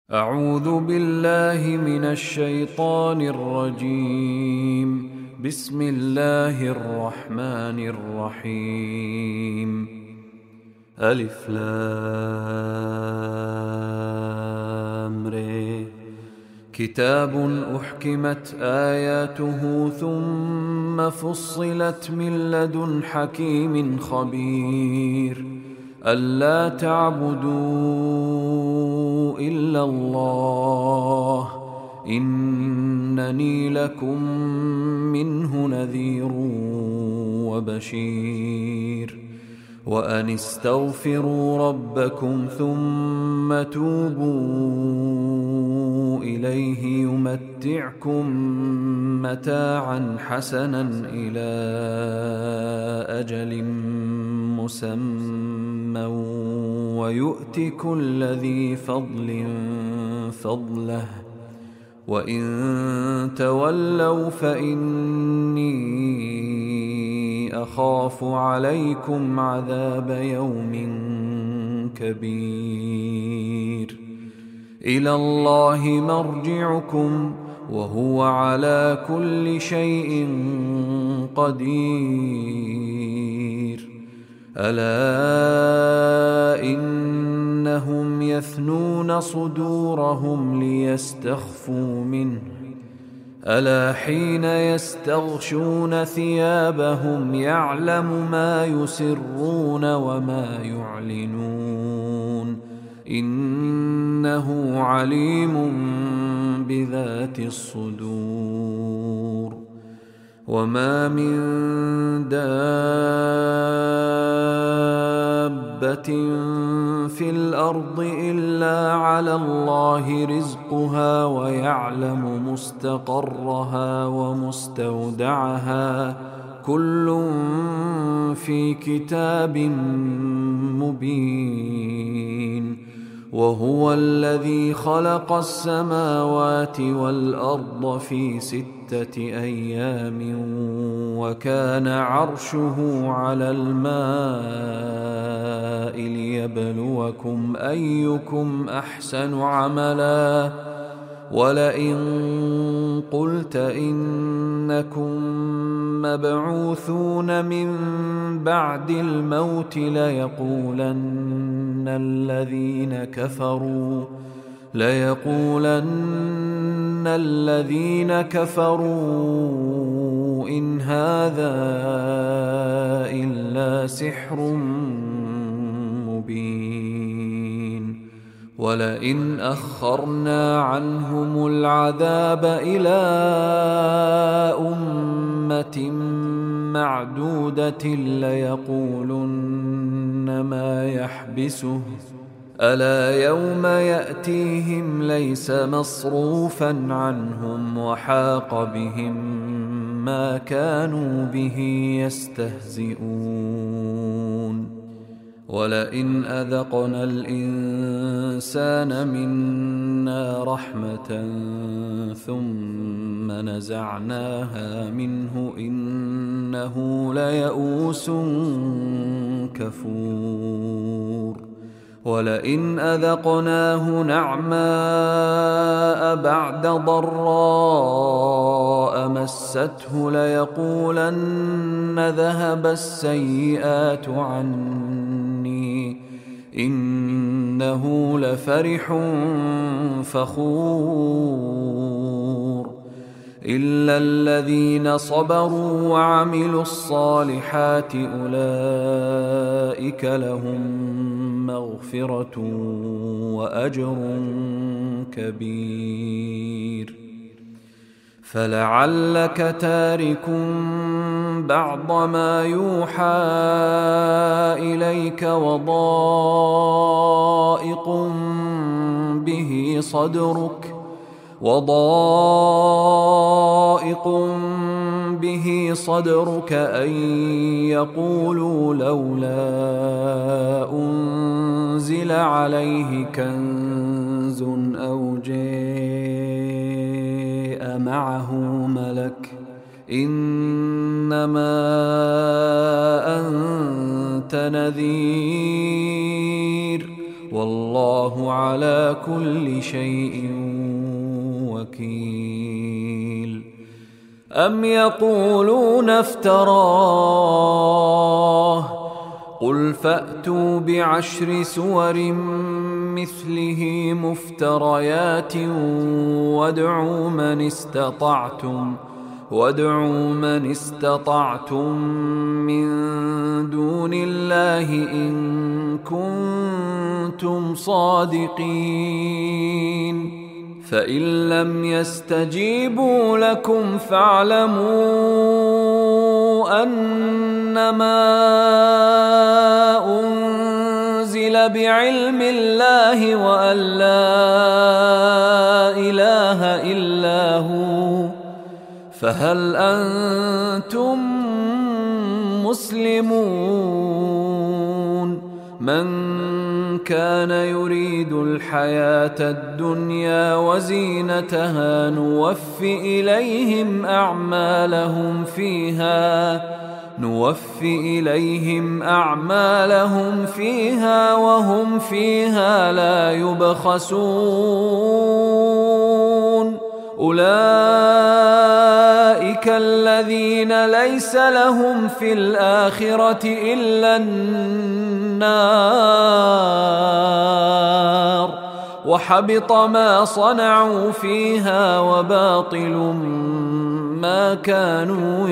أعوذ بالله من الشيطان الرجيم. بسم الله الرحمن الرحيم. ألف لام ر. كتاب أحكمت آياته ثم فصلت من لدن حكيم خبير. ألا تعبدوا إلا الله إنني لكم منه نذير وبشير. وأن استغفروا ربكم ثم توبوا إليه يمتعكم متاعا حسنا إلى أجل مسمى ويؤت كل ذي فضل فضله وإن تولوا فإني أخاف عليكم عذاب يوم كبير. إلى الله مرجعكم وهو على كل شيء قدير. ألا إنهم يثنون صدورهم ليستخفوا منه ألا حين يستغشون ثيابهم يعلم ما يسرون وما يعلنون إنه عليم بذات الصدور. وما من دابة في الأرض إلا على الله رزقها ويعلم مستقرها ومستودعها كل في كتاب مبين. وهو الذي خلق السماوات والأرض في 6 أيام وكان عرشه على الماء ليبلوكم أيكم أحسن عملا. ولئن قلت إنكم مبعوثون من بعد الموت ليقولن الذين كفروا إن هذا إلا سحر مبين. ولئن أخرنا عنهم العذاب إلى أمة معدودة ليقولن ما يحبسه ألا يوم يأتيهم ليس مصروفا عنهم وحاق بهم ما كانوا به يستهزئون. ولئن أذقنا الإنسان منا رحمة ثم نزعناها منه إنه ليئوس كفور. ولئن أذقناه نعماء بعد ضراء مسته ليقولن ذهب السيئات عني إنه لفرح فخور. إلا الذين صبروا وعملوا الصالحات أولئك لهم مغفرة وأجر كبير. فلعلك تارك بعض ما يوحى إليك وضائق به صدرك أن يقولوا لولا أنزل عليه كنز أو جاء معه ملك إنما أنت نذير والله على كل شيء وكيل. أم يقولون افتراه قل فأتوا بعشر سور مثله مفتريات وادعوا من استطعتم من دون الله إن كنتم صادقين. فإن لم يستجيبوا لكم فاعلموا أنما أنزل بعلم الله وأن لا إله إلا هو، فهل أنتم مسلمون؟ من كان يريد الحياة الدنيا وزينتها نوف إليهم أعمالهم فيها وهم فيها لا يبخسون. أولئك الذين ليس لهم في الآخرة إلا النار، وحبط ما صنعوا فيها وباطل ما كانوا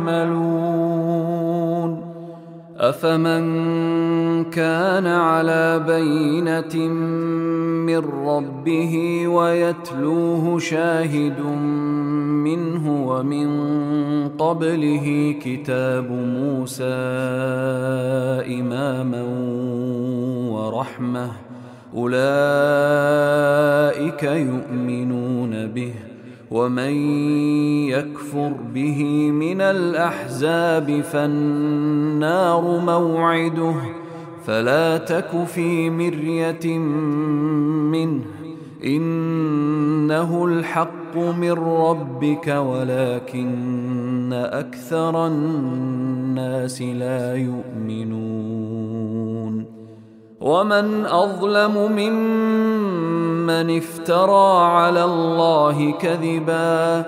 يعملون. أفمن كان على بينة من ربه ويتلوه شاهد منه ومن قبله كتاب موسى إماما ورحمة أولئك يؤمنون به، ومن يكفر به من الأحزاب فالنار موعده، فلا تك في مرية منه إنه الحق من ربك ولكن أكثر الناس لا يؤمنون. ومن أظلم ممن افترى على الله كذبا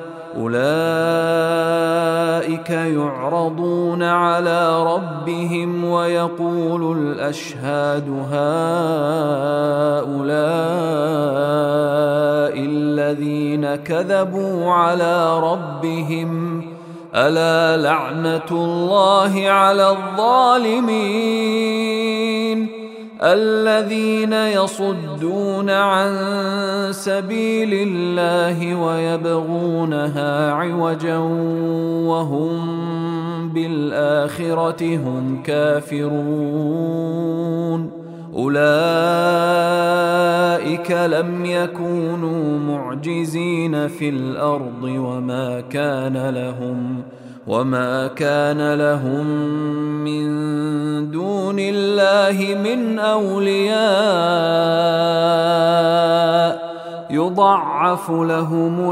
أولئك يعرضون على ربهم ويقول الأشهاد هؤلاء الذين كذبوا على ربهم ألا لعنة الله على الظالمين الذين يصدون عن سبيل الله ويبغونها عوجا وهم بالآخرة هم كافرون. أولئك لم يكونوا معجزين في الأرض وما كان لهم من دون الله من أولياء يضاعف لهم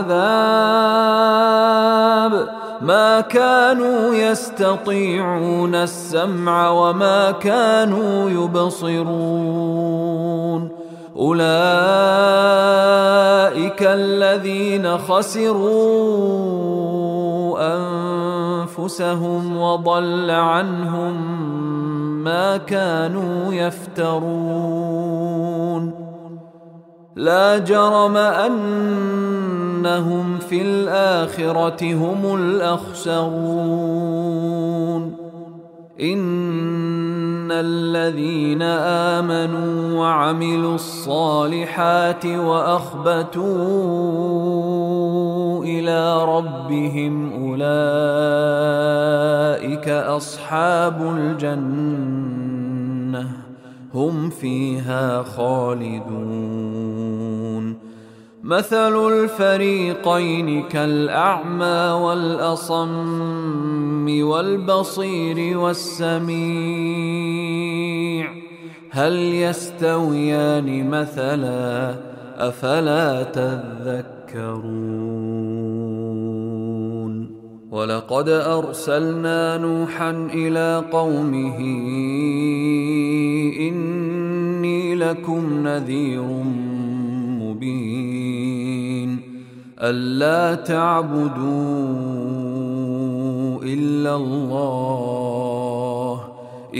العذاب ما كانوا يستطيعون السمع وما كانوا يبصرون. أولئك الذين خسروا أنفسهم وضل عنهم ما كانوا يفترون. لا جرم أنهم في الآخرة هم الأخسرون. إن الذين آمنوا وعملوا الصالحات وأخبتوا إلى ربهم أولئك أصحاب الجنة هم فيها خالدون. مثل الفريقين كالأعمى والأصم والبصير والسميع هل يستويان مثلا أفلا تذكرون. ولقد أرسلنا نوحا إلى قومه إني لكم نذير مبين ألا تعبدوا إلا الله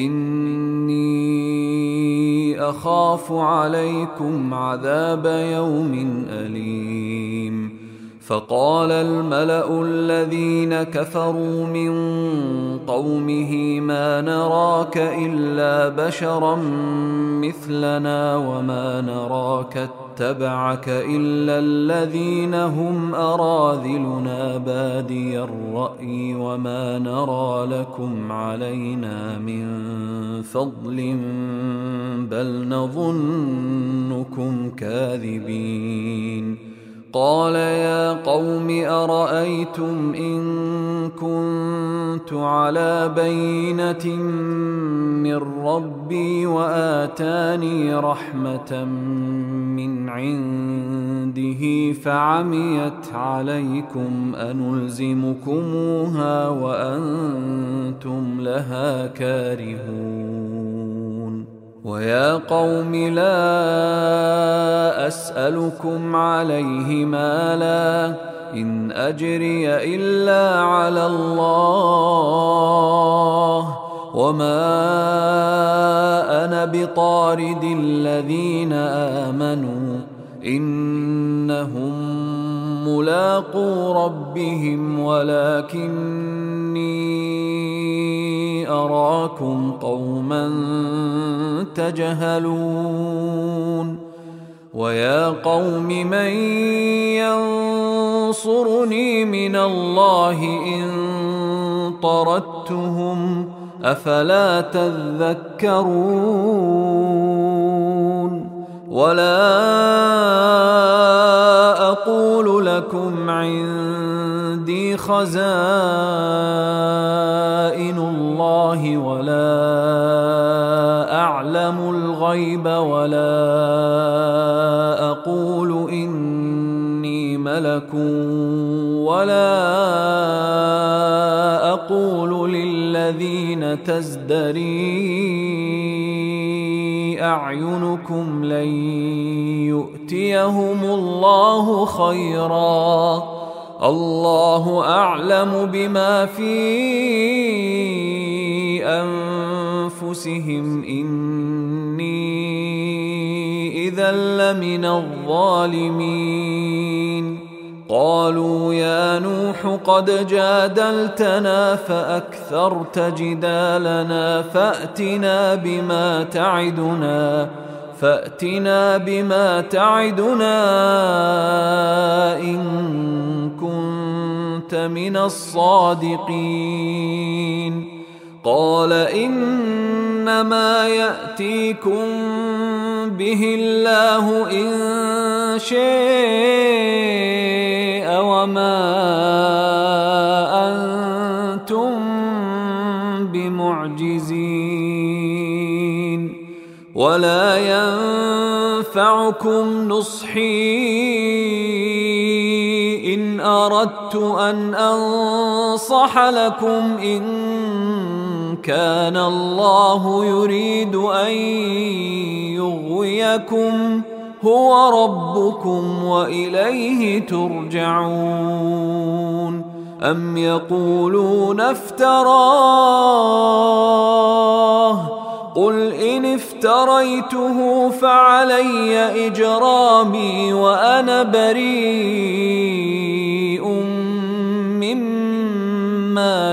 إني أخاف عليكم عذاب يوم أليم فقال الملأ الذين كفروا من قومه ما نراك إلا بشرا مثلنا وما نراك اتبعك إلا الذين هم أراذلنا بادي الرأي وما نرى لكم علينا من فضل بل نظنكم كاذبين قال يا قوم أرأيتم إن كنت على بينة من ربي وآتاني رحمة من عنده فعميت عليكم أنلزمكموها وأنتم لها كارهون ويا قوم لا أسألكم عليه مالا إن أجري إلا على الله وما أنا بطارد الذين آمنوا إنهم ملاقو ربهم ولكني أراكم قوما تجهلون ويا قوم من ينصرني من الله إن طردتهم أفلا تذكرون ولا أقول لكم عندي خزائن الله ولا أعلم الغيب ولا أقول إني ملك ولا أقول للذين تزدري أعينكم لن يؤتيهم الله خيرا الله أعلم بما في أنفسهم إني إذا لمن الظالمين قالوا يا نوح قد جادلتنا فأكثرت جدالنا فأتنا بما تعدنا إن كنت من الصادقين قال إنما يأتيكم به الله إن شاء وما أنتم بمعجزين ولا ينفعكم نصحي إن أردت أن أنصح لكم إن كان الله يريد أن يغويكم هو ربكم وإليه ترجعون أم يقولون افتراه قل إن افتريته فعلي إجرامي وأنا بريء مما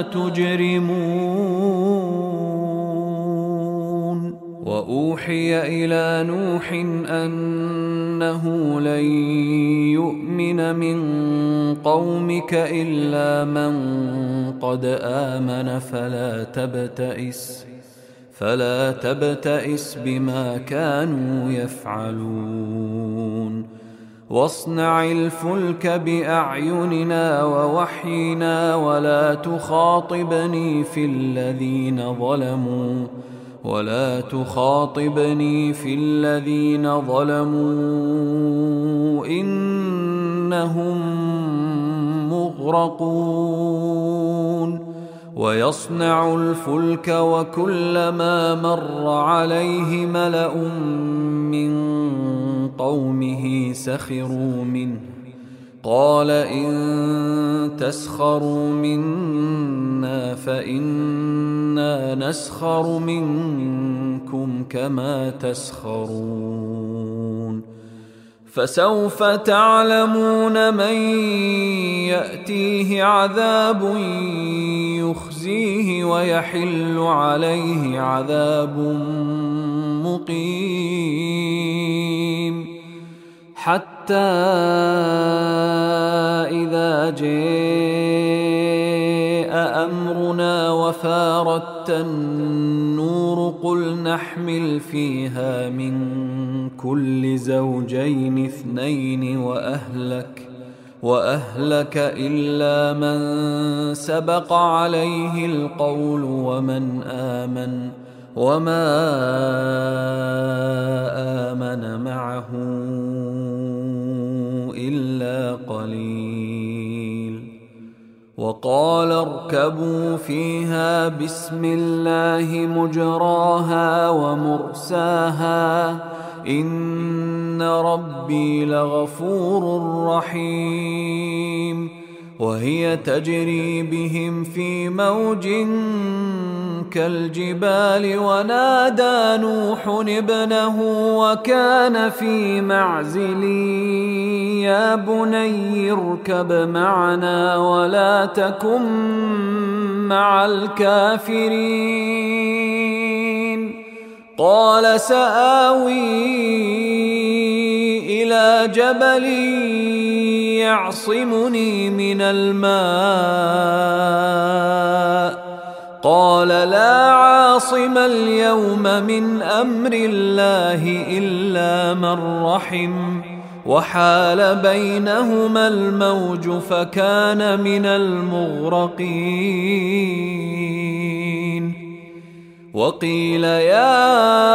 تجرمون وأوحي إلى نوح أنه لن يؤمن من قومك إلا من قد آمن فلا تبتئس بما كانوا يفعلون واصنع الفلك بأعيننا ووحينا ولا تخاطبني في الذين ظلموا إنهم مغرقون ويصنع الفلك وكلما مر عليه ملأ من قومه سخروا منه قال إن تسخروا منا فإنا نسخر منكم كما تسخرون فسوف تعلمون من يأتيه عذاب يخزيه ويحل عليه عذاب مقيم حتى إذا جاء أمرنا وفارت النور قل نحمل فيها من كل زوجين اثنين وأهلك إلا من سبق عليه القول ومن آمن وما آمن معه إلا قليل وقال اركبوا فيها بسم الله مجراها ومرساها إن ربي لغفور رحيم وهي تجري بهم في موج كالجبال ونادى نوح ابنه وكان في معزل يا بني اركب معنا ولا تكن مع الكافرين قال سآوي إلى جبل يعصمني من الماء قال لا عاصم اليوم من أمر الله إلا من رحم وحال بينهما الموج فكان من المغرقين وقيل يا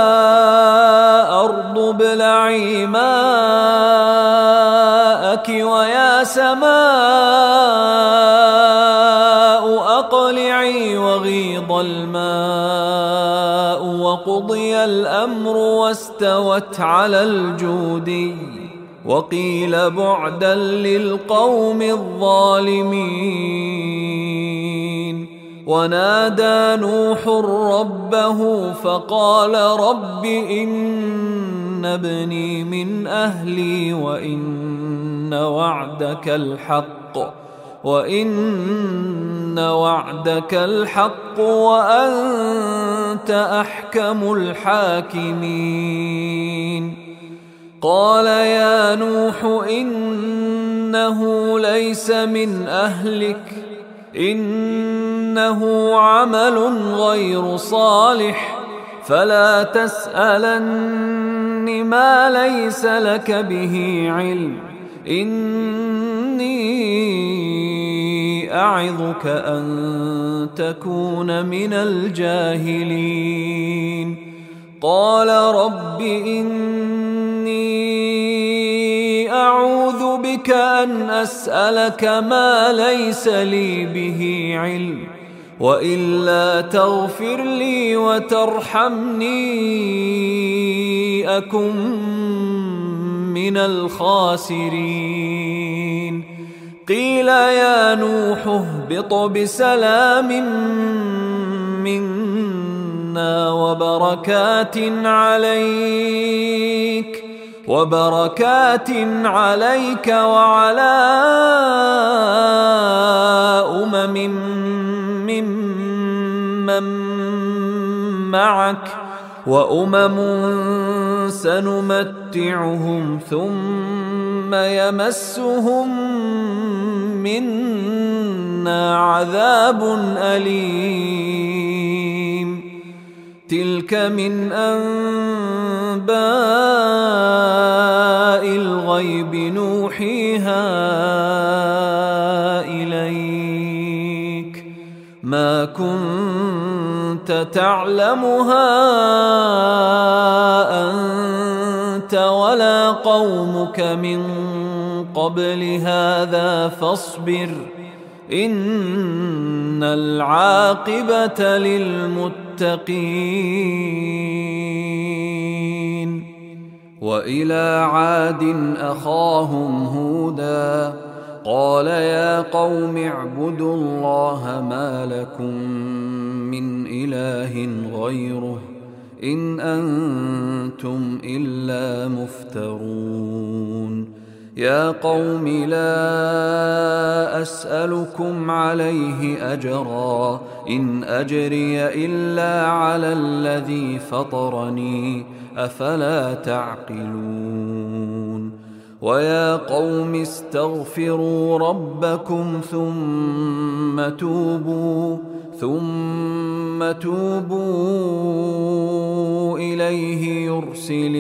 أرض ابلعي ماءك ويا سماء أقلعي وغيض الماء وقضي الأمر واستوت على الجودي وقيل بعدا للقوم الظالمين ونادى نوح ربه فقال رب إن ابني من أهلي وإن وعدك الحق وأنت أحكم الحاكمين قال يا نوح إنه ليس من أهلك إنه عمل غير صالح فلا تسألن ما ليس لك به علم إني أعظك أن تكون من الجاهلين قال رب إني أعوذ بك أن أسألك ما ليس لي به علم وإلا تغفر لي وترحمني أكن من الخاسرين قيل يا نوح اهبط بسلام منا وبركات عليك وعلى ممن معك وأمم سنمتعهم ثم يمسهم منا عذاب أليم تلك من أنباء الغيب نوحيها إليك ما كنت تعلمها أنت ولا قومك من قبل هذا فاصبر إن العاقبة للمتقين. وإلى عاد أخاهم هودا قال يا قوم اعبدوا الله ما لكم من إله غيره إن أنتم إلا مفترون. يا قوم لا أسألكم عليه أجرا إن أجري إلا على الذي فطرني أفلا تعقلون. ويا قوم استغفروا ربكم ثم توبوا إليه يرسل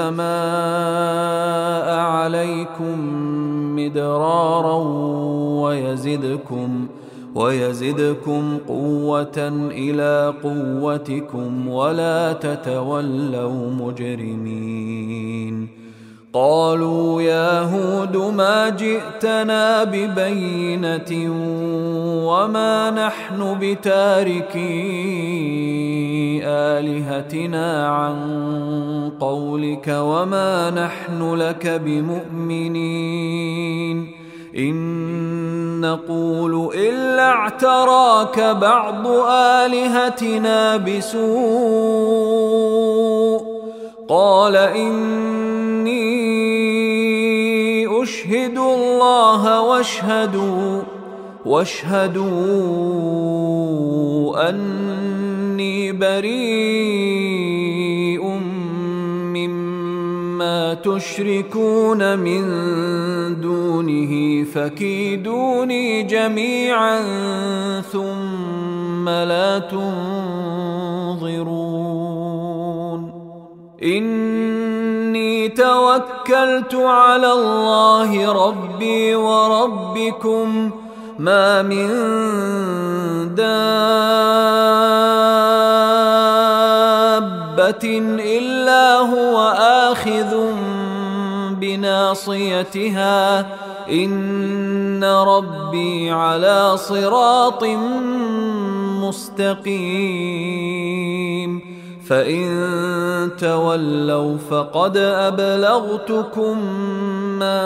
السماء عليكم مدرارا ويزدكم قوة إلى قوتكم ولا تتولوا مجرمين. قالوا يا هود ما جئتنا ببينة وما نحن بتاركي آلهتنا عن قولك وما نحن لك بمؤمنين إن نقول إلا اعتراك بعض آلهتنا بسوء. قال إني أشهد الله واشهدوا أني بريء مما تشركون من دونه فكيدوني جميعا ثم لا تنظرون. إني توكلت على الله ربي وربكم ما من دابة إلا هو آخذ بناصيتها إن ربي على صراط مستقيم. فإن تولوا فقد أبلغتكم ما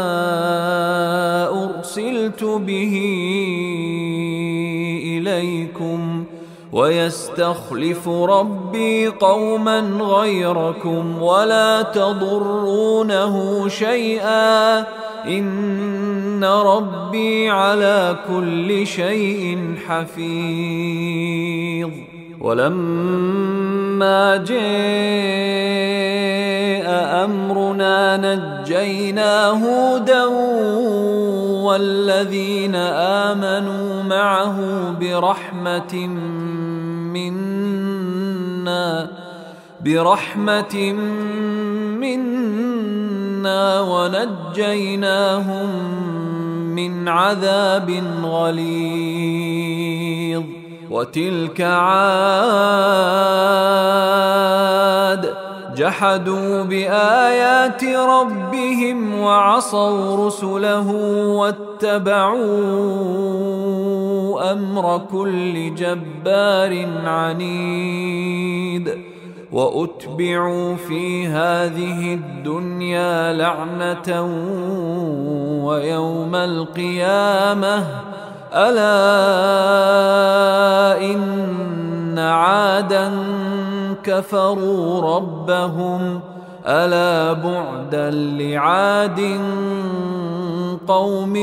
أرسلت به إليكم ويستخلف ربي قوما غيركم ولا تضرونه شيئا إن ربي على كل شيء حفيظ. ولما جاء أمرنا نجينا هودا والذين آمنوا معه برحمة منا ونجيناهم من عذاب غليظ. وتلك عاد جحدوا بآيات ربهم وعصوا رسله واتبعوا أمر كل جبار عنيد. وأتبعوا في هذه الدنيا لعنة ويوم القيامة ألا إن عادا كفروا ربهم ألا بعدا لعاد قوم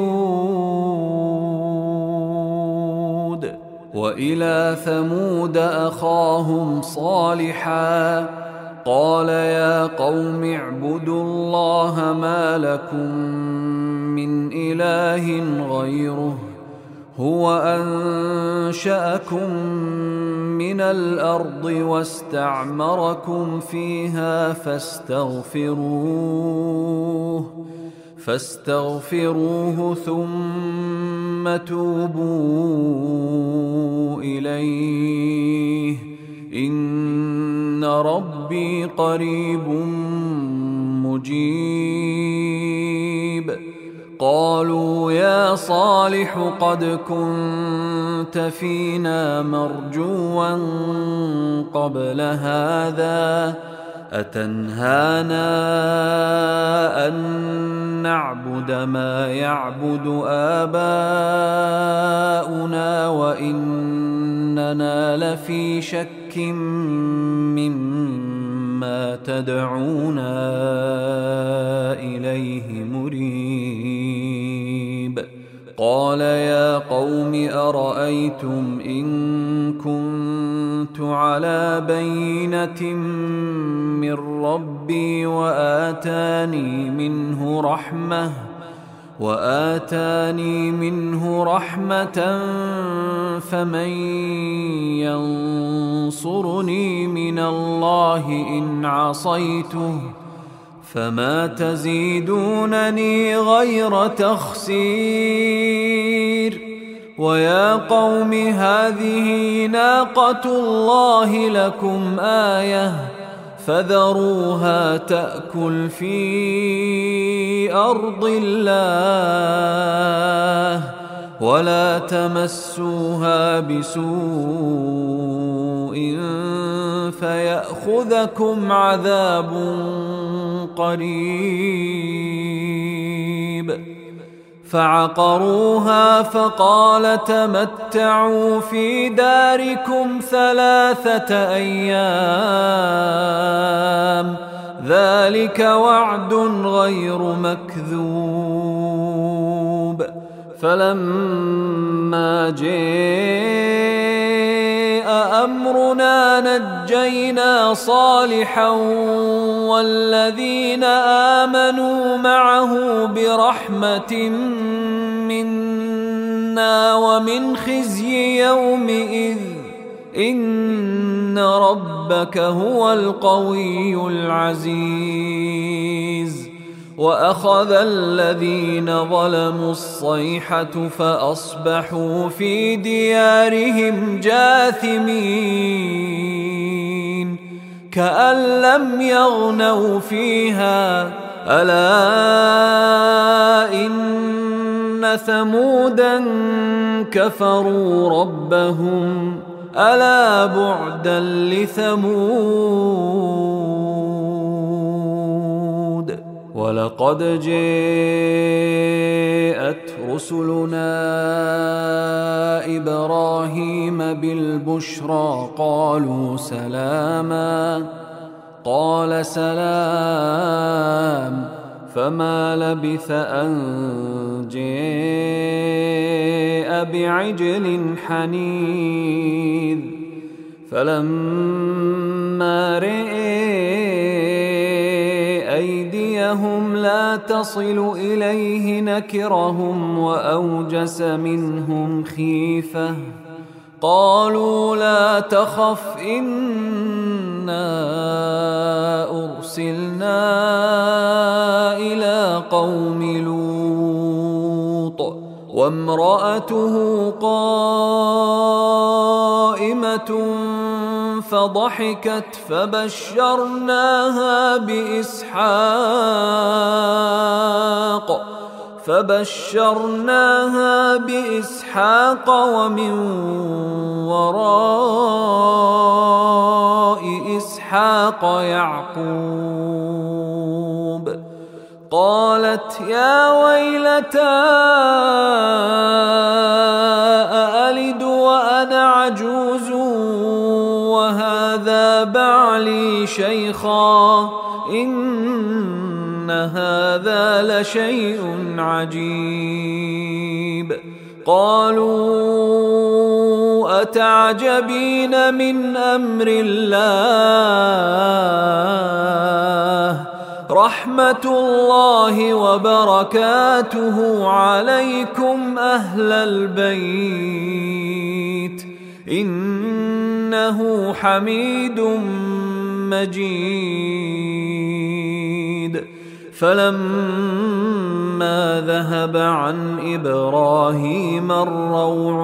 هود. وإلى ثمود أخاهم صالحا قال يا قوم اعبدوا الله ما لكم من إله غيره هو أنشأكم من الأرض واستعمركم فيها فاستغفروه ثم توبوا إليه إن ربي قريب مجيب. قالوا يا صالح قد كنت فينا مرجوا قبل هذا أتنهانا أن نعبد ما يعبد آباؤنا وإننا لفي شك مما تدعونا إليه مريب. قال يا قوم أرأيتم إن كنت على بينة من ربي وآتاني منه رحمة فمن ينصرني من الله إن عصيته فما تزيدونني غير تخسير. ويا قوم هذه ناقة الله لكم آية فذروها تأكل في أرض الله ولا تمسوها بسوء فيأخذكم عذاب قريب. فعقروها فقال تمتعوا في داركم 3 أيام ذلك وعد غير مكذوب. فلما جاء أمرنا نجينا صالحا والذين آمنوا معه برحمة منا ومن خزي يومئذ إن ربك هو القوي العزيز. وأخذ الذين ظلموا الصيحة فأصبحوا في ديارهم جاثمين كأن لم يغنوا فيها ألا إن ثمودا كفروا ربهم ألا بعدا لثمود. ولقد جاءت رسلنا إبراهيم بالبشرى قالوا سلاما قال سلام فما لبث أن جاء بعجل حنيذ. فلما رأى أيديهم لا تصل إليه نكرهم وأوجس منهم خيفة قالوا لا تخف إنا أرسلنا إلى قوم لوط وامرأته قائمة فضحكت فبشرناها بإسحاق ومن وراء إسحاق يعقوب. قالت يا ويلتى أألد وأنا عجوز وهذا بعلي شيخا إن هذا لشيء عجيب. قالوا أتعجبين من أمر الله رحمة الله وبركاته عليكم أهل البيت إنه حميد مجيد. فلما ذهب عن إبراهيم الروع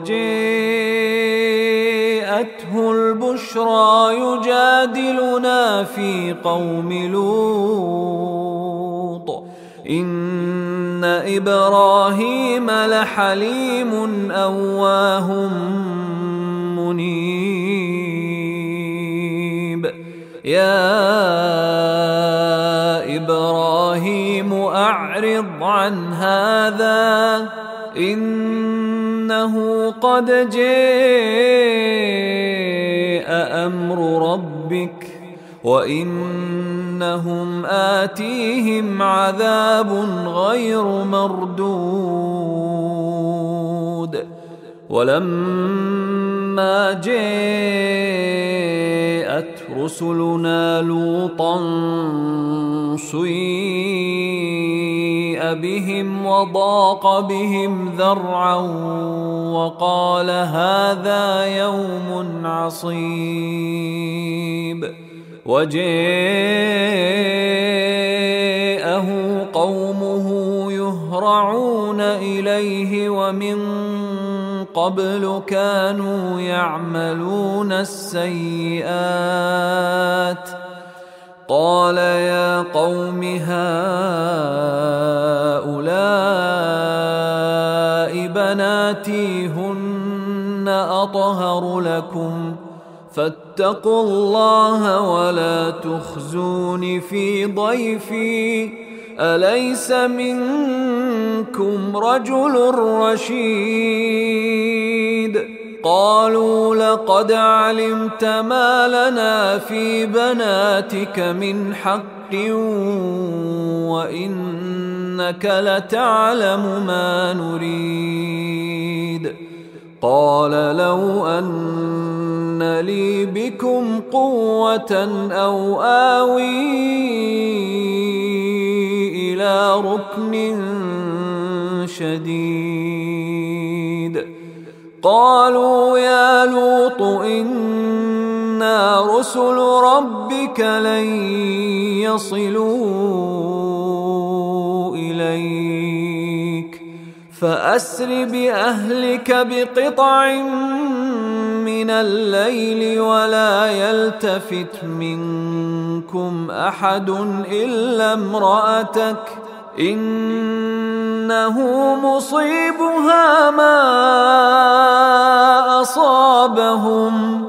وجاءته البشرى يجادلنا في قوم لوط إن إبراهيم لحليم أواه منيب يا إبراهيم أعرض عن هذا إنه قد جاء أمر ربك وإنهم آتيهم عذاب غير مردود ولما جاءت رسلنا لوطا سيء بهم وضاق بهم ذرعا وقال هذا يوم عصيب وجاءه قومه يهرعون إليه ومن قبل كانوا يعملون السيئات قال يا قوم هؤلاء بناتي هن أطهر لكم فاتقوا الله ولا تخزون في ضيفي أليس منكم رجل رشيد قالوا لقد علمت ما لنا في بناتك من حق وإنك لتعلم ما نريد قال لو أن لي بكم قوة أو آوي إلى ركن شديد قالوا يا لوط إنا رسل ربك لن يصلوا إليك فأسر بأهلك بقطع من الليل ولا يلتفت منكم أحد إلا امرأتك إنه مصيبها ما أصابهم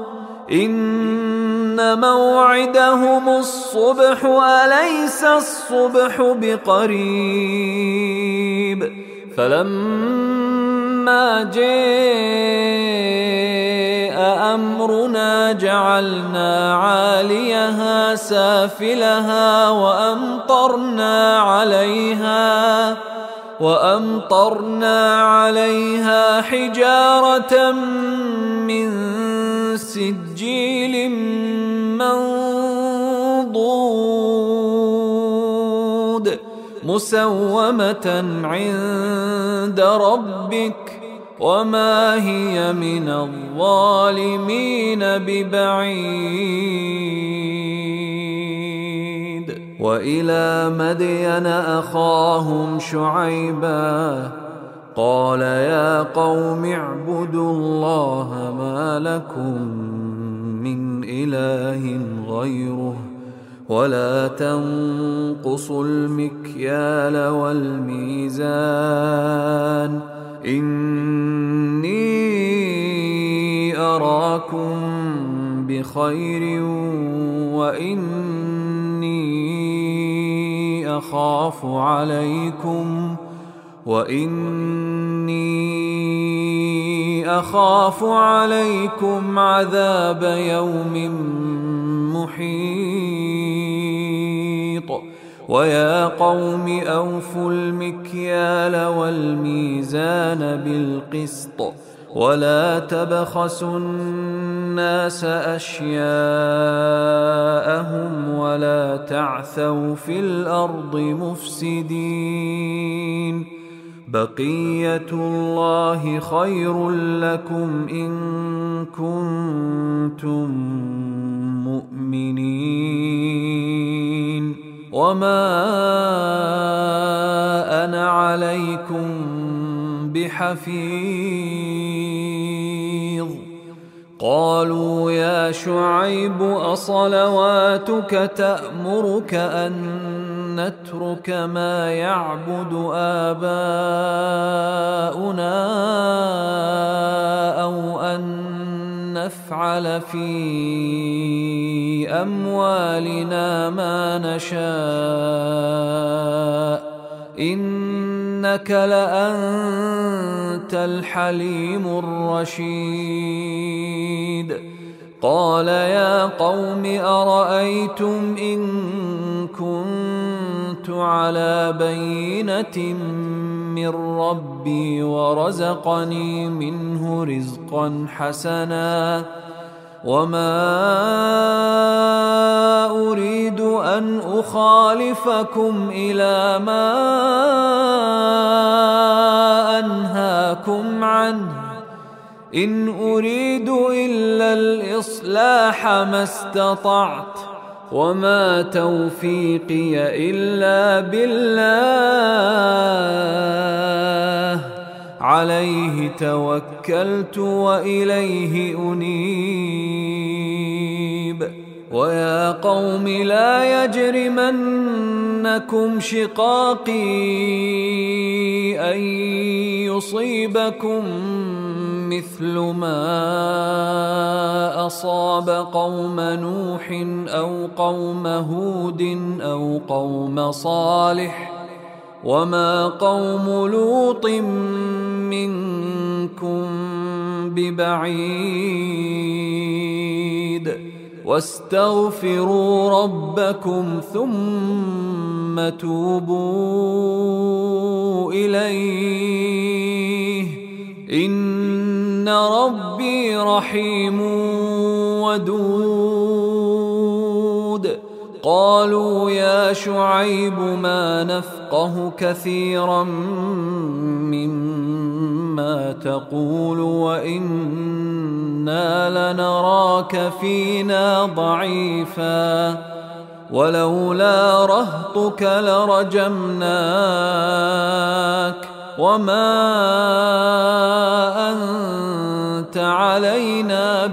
إن موعدهم الصبح أليس الصبح بقريب فلما جاء أمرنا جعلنا عاليها سافلها وأمطرنا عليها حجارة من سجيل منضود مسومة عند ربك وما هي من الظالمين ببعيد وإلى مدين أخاهم شعيبا قال يا قوم اعبدوا الله ما لكم من إله غيره ولا تنقصوا المكيال والميزان إني أراكم بخير وإني أخاف عليكم عذاب يوم محيط ويا قوم أوفوا المكيال والميزان بالقسط ولا تبخسوا الناس أشياءهم ولا تعثوا في الأرض مفسدين بقية الله خير لكم إن كنتم مؤمنين وما أنا عليكم بحفيظ قالوا يا شعيب أصلواتك تأمرك أن نترك ما يعبد آباؤنا أو أن نفعل في أموالنا ما نشاء إنك لأنت الحليم الرشيد. قال يا قوم أرأيتم إن كنت على بينة من ربي ورزقني منه رزقا حسنا وما أريد أن أخالفكم إلى ما أنهاكم عنه إن أريد إلا الإصلاح ما استطعت وما توفيقي إلا بالله عليه توكلت وإليه أنيب. ويا قوم لا يجرمنكم شقاقي أن يصيبكم مثل ما أصاب قوم نوح أو قوم هود أو قوم صالح وما قوم لوط منكم ببعيد واستغفروا ربكم ثم توبوا إليه إن ربي رحيم ودود. قالوا يا شعيب ما نفقه كثيرا مما تقول وإنا لنراك فينا ضعيفا ولولا رهطك لرجمناك وما أنت علينا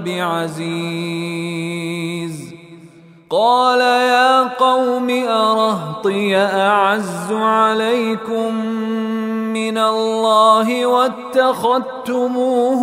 بعزيز. قال يا قوم أرهطي أعز عليكم من الله واتخذتموه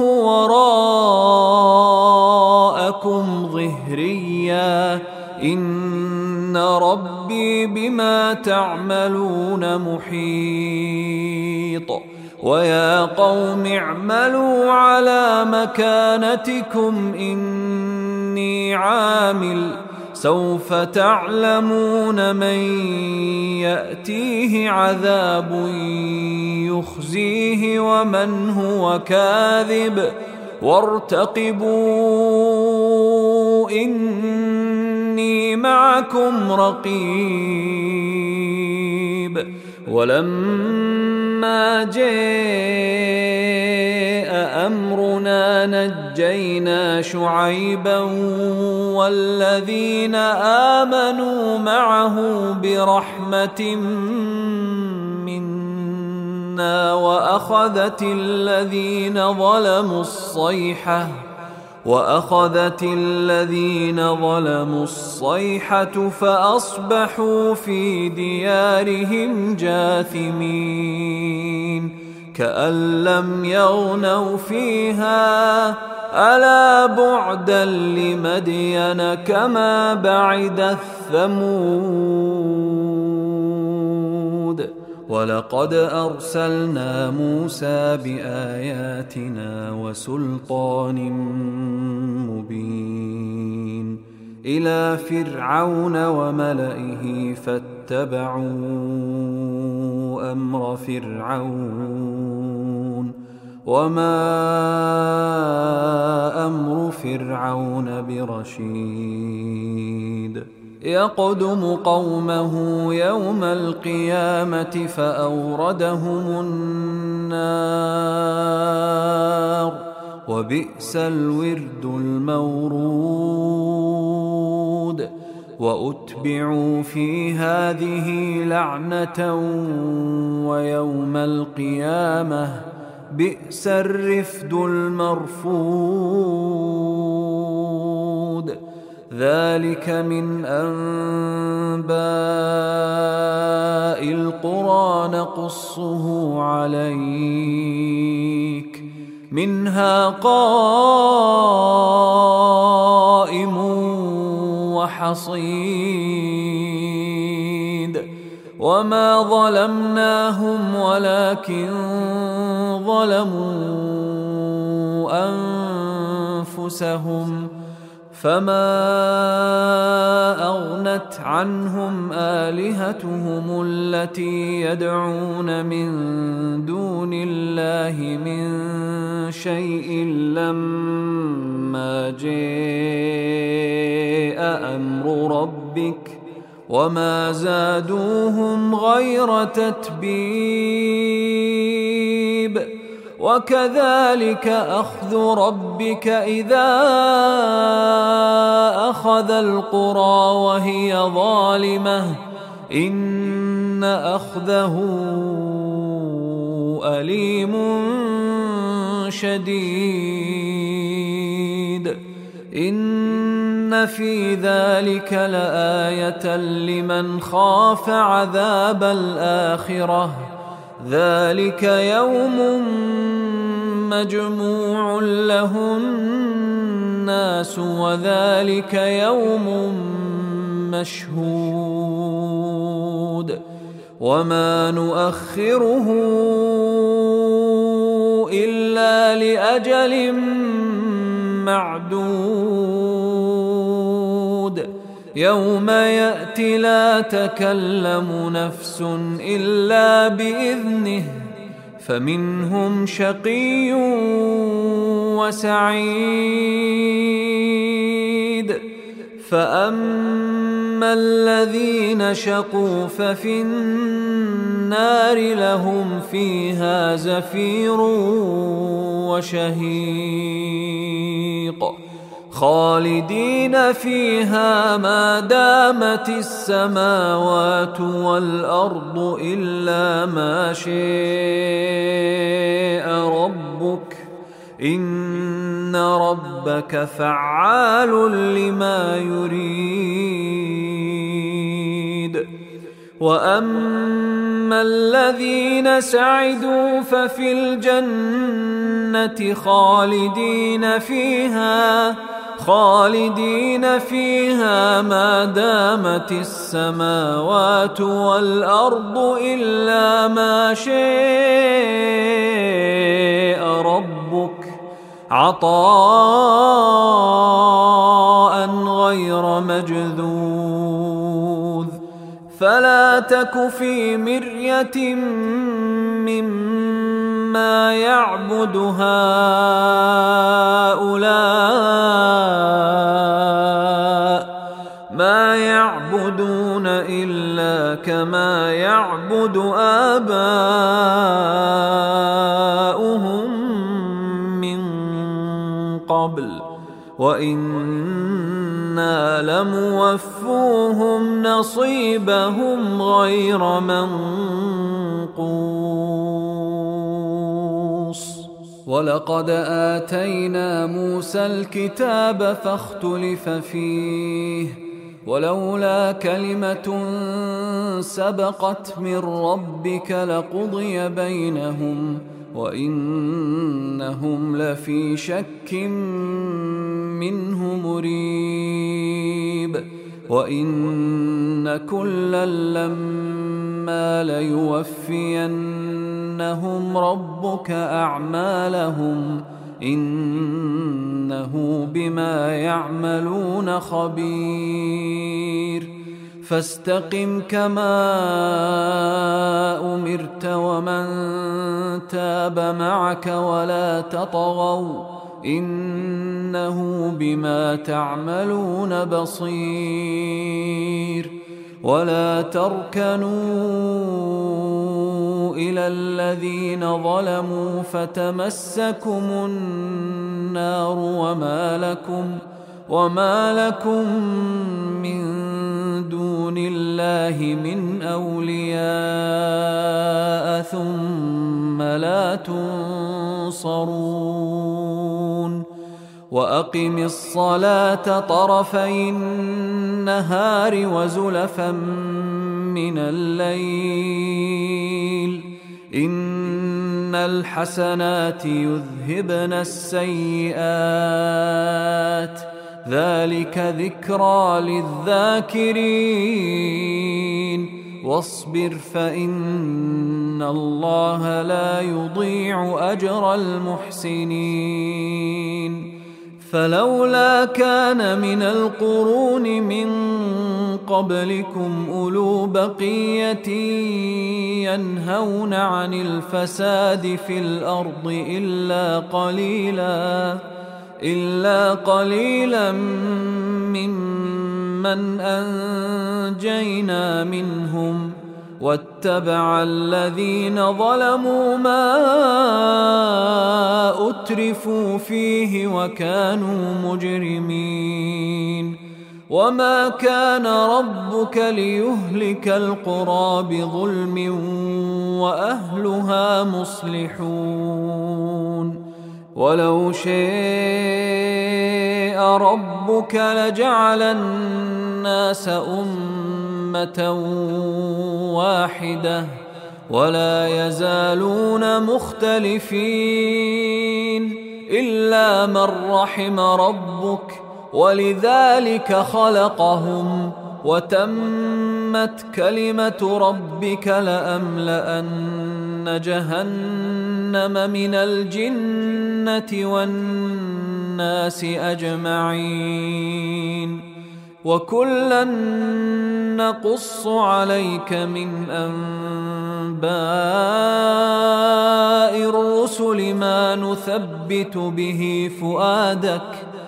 وراءكم ظهريا إن ربي بما تعملون محيط. ويا قوم اعملوا على مكانتكم إني عامل سوف تعلمون من يأتيه عذاب يخزيه ومن هو كاذب وارتقبوا إني معكم رقيب. ولما جاء أمرنا نجينا شعيبا والذين آمنوا معه برحمة منا وأخذت الذين ظلموا الصيحة فأصبحوا في ديارهم جاثمين كأن لم يغنوا فيها ألا بعدا لمدين كما بعد الثمود. ولقد أرسلنا موسى بآياتنا وسلطان مبين إلى فرعون وملئه فاتبعوا أمر فرعون وما أمر فرعون برشيد. يقدم قومه يوم القيامة فأوردهم النار وبئس الورد المورود. وأتبعوا في هذه لعنة ويوم القيامة بئس الرفد المرفود. ذلك من أنباء القرى نقصه عليك منها قائم وحصيد وما ظلمناهم ولكن ظلموا أنفسهم فما أغنت عنهم آلهتهم التي يدعون من دون الله من شيء لما جاء أمر ربك وما زادوهم غير تتبيب وكذلك أخذ ربك إذا أخذ القرى وهي ظالمة إن أخذه أليم شديد إن في ذلك لآية لمن خاف عذاب الآخرة ذلك يوم مجموع له الناس وذلك يوم مشهود وما نؤخره إلا لأجل معدود يوم يأتي لا تكلم نفس إلا بإذنه فمنهم شقي وسعيد فأما الذين شقوا ففي النار لهم فيها زفير وشهيق خالدين فيها ما دامت السماوات والأرض إلا ما شاء ربك إن ربك فعال لما يريد وأما الذين سعدوا ففي الجنة خالدين فيها ما دامت السماوات والأرض إلا ما شاء ربك عطاء غير مجذوذ فلا تك في مرية مما يعبد هؤلاء ما يعبدون إلا كما يعبد آباؤهم من قبل وإنا لموفوهم نصيبهم غير منقوص ولقد آتينا موسى الكتاب فاختلف فيه ولولا كلمة سبقت من ربك لقضي بينهم وإنهم لفي شك منه مريب وإن كلا لما ليوفينهم ربك أعمالهم إنه بما يعملون خبير فاستقم كما أمرت ومن تاب معك ولا تطغوا إنه بما تعملون بصير ولا تركنوا إلى الذين ظلموا فتمسكم النار وما لكم من دون الله من أولياء ثم لا تنصرون وأقم الصلاة طرفي النهار وزلفا من الليل إن الحسنات يذهبن السيئات ذلك ذكرى للذاكرين واصبر فإن الله لا يضيع أجر المحسنين فلولا كان من القرون من قبلكم أولو بقية ينهون عن الفساد في الأرض إلا قليلا ممن أنجينا منهم واتبع الذين ظلموا ما أترفوا فيه وكانوا مجرمين وما كان ربك ليهلك القرى بظلم وأهلها مصلحون ولو شاء ربك لجعل الناس أمة واحدة ولا يزالون مختلفين إلا من رحم ربك ولذلك خلقهم وتمت كلمة ربك لأملأن جهنم من الجنة والناس أجمعين وكلا نقص عليك من أنباء الرسل ما نثبت به فؤادك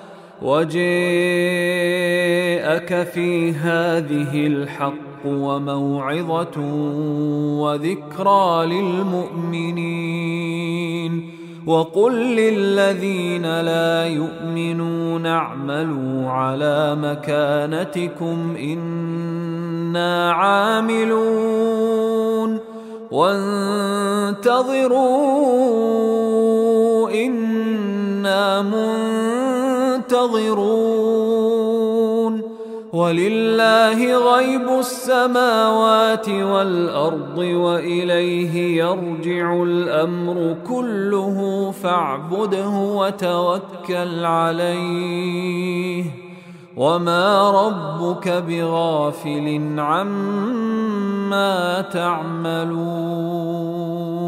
وجاءك في هذه الحق وموعظة وذكرى للمؤمنين وقل للذين لا يؤمنون اعملوا على مكانتكم إنا عاملون وانتظروا إنا منتظرون ولله غيب السماوات والأرض وإليه يرجع الأمر كله فاعبده وتوكل عليه وما ربك بغافل عما تعملون